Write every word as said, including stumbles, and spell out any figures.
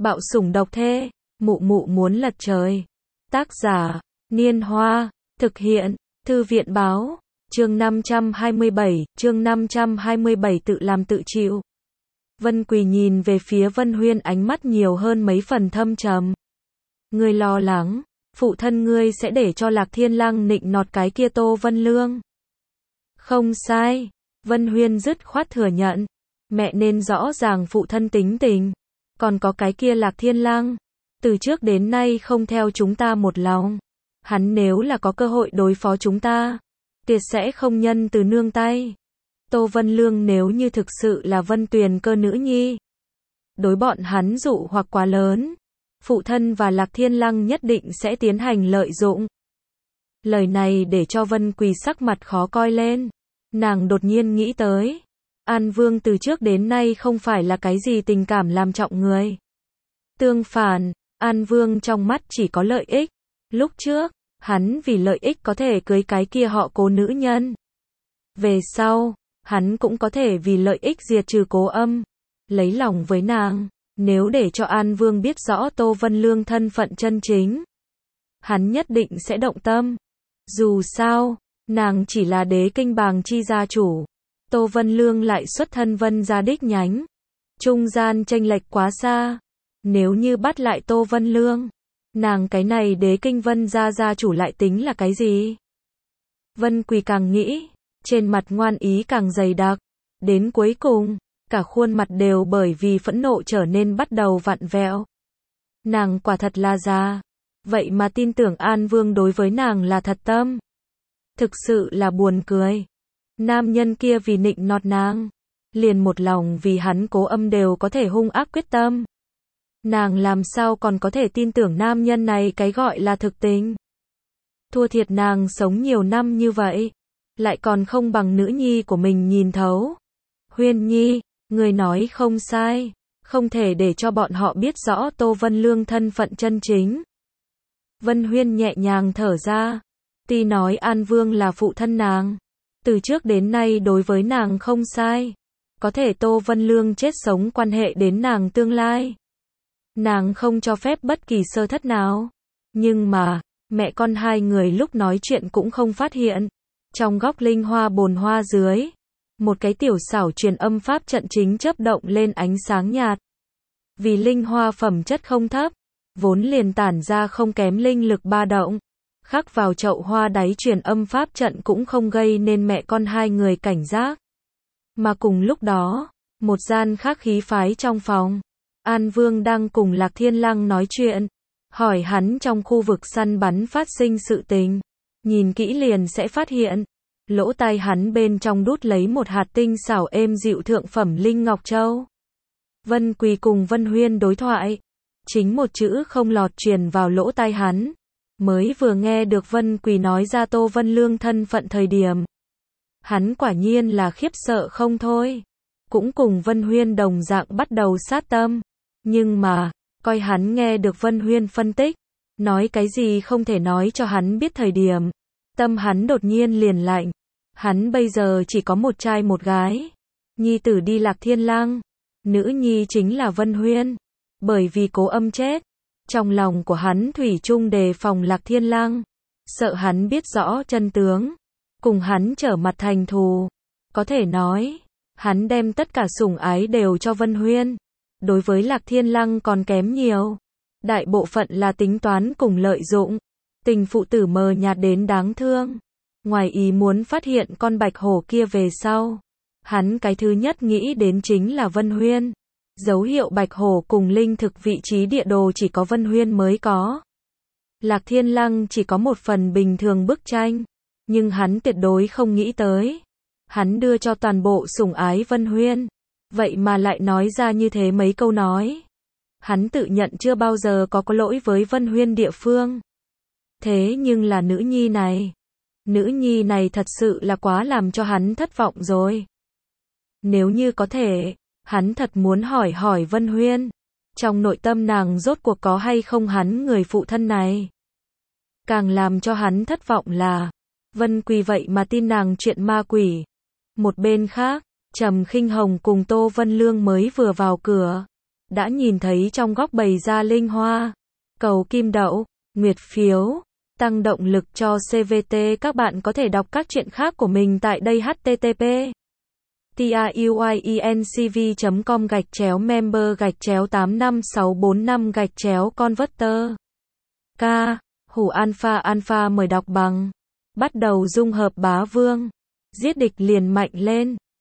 Bạo sủng độc thê, mụ mụ muốn lật trời. Tác giả, Niên Hoa, thực hiện, Thư viện báo, chương năm trăm hai mươi bảy, chương năm trăm hai mươi bảy tự làm tự chịu. Vân Quỳ nhìn về phía Vân Huyên, ánh mắt nhiều hơn mấy phần thâm trầm. Ngươi lo lắng, phụ thân ngươi sẽ để cho Lạc Thiên Lăng nịnh nọt cái kia Tô Vân Lương. Không sai, Vân Huyên dứt khoát thừa nhận. Mẹ nên rõ ràng phụ thân tính tình. Còn có cái kia Lạc Thiên Lăng, từ trước đến nay không theo chúng ta một lòng. Hắn nếu là có cơ hội đối phó chúng ta, tuyệt sẽ không nhân từ nương tay. Tô Vân Lương nếu như thực sự là Vân Tuyền Cơ nữ nhi, đối bọn hắn dụ hoặc quá lớn, phụ thân và Lạc Thiên Lăng nhất định sẽ tiến hành lợi dụng. Lời này để cho Vân Quỳ sắc mặt khó coi lên. Nàng đột nhiên nghĩ tới, An Vương từ trước đến nay không phải là cái gì tình cảm làm trọng người. Tương phản, An Vương trong mắt chỉ có lợi ích. Lúc trước, hắn vì lợi ích có thể cưới cái kia họ Cố nữ nhân. Về sau, hắn cũng có thể vì lợi ích diệt trừ Cố Âm, lấy lòng với nàng. Nếu để cho An Vương biết rõ Tô Vân Lương thân phận chân chính, hắn nhất định sẽ động tâm. Dù sao, nàng chỉ là Đế Kinh Bàng chi gia chủ, Tô Vân Lương lại xuất thân Vân gia đích nhánh, trung gian chênh lệch quá xa. Nếu như bắt lại Tô Vân Lương, nàng cái này Đế Kinh Vân gia gia chủ lại tính là cái gì? Vân Quỳ càng nghĩ, trên mặt ngoan ý càng dày đặc. Đến cuối cùng, cả khuôn mặt đều bởi vì phẫn nộ trở nên bắt đầu vặn vẹo. Nàng quả thật là già, vậy mà tin tưởng An Vương đối với nàng là thật tâm. Thực sự là buồn cười. Nam nhân kia vì nịnh nọt nàng, liền một lòng vì hắn Cố Âm đều có thể hung ác quyết tâm. Nàng làm sao còn có thể tin tưởng nam nhân này cái gọi là thực tình. Thua thiệt nàng sống nhiều năm như vậy, lại còn không bằng nữ nhi của mình nhìn thấu. Huyên nhi, người nói không sai, không thể để cho bọn họ biết rõ Tô Vân Lương thân phận chân chính. Vân Huyên nhẹ nhàng thở ra. Tuy nói An Vương là phụ thân nàng, từ trước đến nay đối với nàng không sai, có thể Tô Vân Lương chết sống quan hệ đến nàng tương lai, nàng không cho phép bất kỳ sơ thất nào. Nhưng mà, mẹ con hai người lúc nói chuyện cũng không phát hiện. Trong góc linh hoa bồn hoa dưới, một cái tiểu xảo truyền âm pháp trận chính chớp động lên ánh sáng nhạt. Vì linh hoa phẩm chất không thấp, vốn liền tản ra không kém linh lực ba động, khắc vào chậu hoa đáy truyền âm pháp trận cũng không gây nên mẹ con hai người cảnh giác. Mà cùng lúc đó, một gian khác khí phái trong phòng, An Vương đang cùng Lạc Thiên Lăng nói chuyện, hỏi hắn trong khu vực săn bắn phát sinh sự tình. Nhìn kỹ liền sẽ phát hiện, lỗ tai hắn bên trong đút lấy một hạt tinh xảo êm dịu thượng phẩm linh ngọc châu. Vân Quỳ cùng Vân Huyên đối thoại, chính một chữ không lọt truyền vào lỗ tai hắn. Mới vừa nghe được Vân Quỳ nói ra Tô Vân Lương thân phận thời điểm, hắn quả nhiên là khiếp sợ không thôi. Cũng cùng Vân Huyên đồng dạng bắt đầu sát tâm. Nhưng mà, coi hắn nghe được Vân Huyên phân tích, nói cái gì không thể nói cho hắn biết thời điểm, tâm hắn đột nhiên liền lạnh. Hắn bây giờ chỉ có một trai một gái. Nhi tử đi Lạc Thiên Lăng, nữ nhi chính là Vân Huyên. Bởi vì Cố Âm chết, trong lòng của hắn thủy chung đề phòng Lạc Thiên Lăng, sợ hắn biết rõ chân tướng, cùng hắn trở mặt thành thù. Có thể nói, hắn đem tất cả sủng ái đều cho Vân Huyên. Đối với Lạc Thiên Lăng còn kém nhiều. Đại bộ phận là tính toán cùng lợi dụng. Tình phụ tử mờ nhạt đến đáng thương. Ngoài ý muốn phát hiện con bạch hổ kia về sau, hắn cái thứ nhất nghĩ đến chính là Vân Huyên. Dấu hiệu bạch hổ cùng linh thực vị trí địa đồ chỉ có Vân Huyên mới có. Lạc Thiên Lăng chỉ có một phần bình thường bức tranh, nhưng hắn tuyệt đối không nghĩ tới, hắn đưa cho toàn bộ sủng ái Vân Huyên, vậy mà lại nói ra như thế mấy câu nói. Hắn tự nhận chưa bao giờ có có lỗi với Vân Huyên địa phương. Thế nhưng là nữ nhi này, nữ nhi này thật sự là quá làm cho hắn thất vọng rồi. Nếu như có thể, hắn thật muốn hỏi hỏi Vân Huyên, trong nội tâm nàng rốt cuộc có hay không hắn người phụ thân này. Càng làm cho hắn thất vọng là, Vân Quỳ vậy mà tin nàng chuyện ma quỷ. Một bên khác, Trầm Khinh Hồng cùng Tô Vân Lương mới vừa vào cửa, đã nhìn thấy trong góc bày ra linh hoa. Cầu kim đậu, nguyệt phiếu, tăng động lực cho xê vê tê. Các bạn có thể đọc các chuyện khác của mình tại đây h t t p truyencv chấm com gạch chéo member gạch chéo tám năm sáu bốn năm gạch chéo converter. K. Hủ alpha alpha mời đọc bằng. Bắt đầu dung hợp bá vương. Giết địch liền mạnh lên.